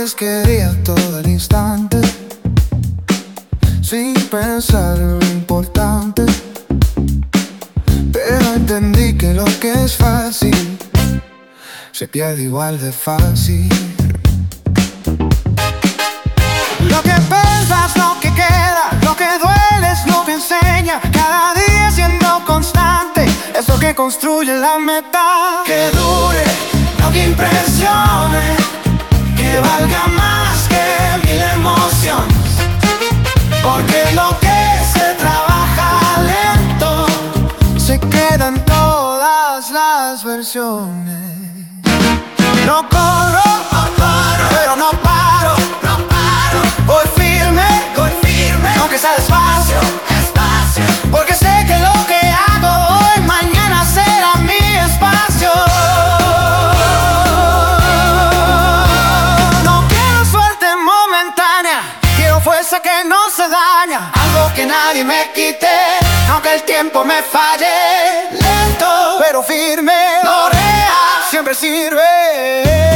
Antes quería todo el instante, sin pensar en lo importante, pero entendí que lo que es fácil se pierde igual de fácil. Lo que pensas, lo que queda, lo que duele es lo que enseña. Cada día siendo constante es lo que construye la meta. Que dure, no que impresione, que valga más que mil emociones. Porque lo que se trabaja lento se queda en todas las versiones. No corro, pero no paro. Voy firme, aunque sea despacio. Porque sé que lo que hago hoy, mañana será mi espacio. No quiero suerte momentánea, quiero fuerza que no se daña. Algo que nadie me quite, aunque el tiempo me falle. Lento, pero firme, Lorea siempre sirve.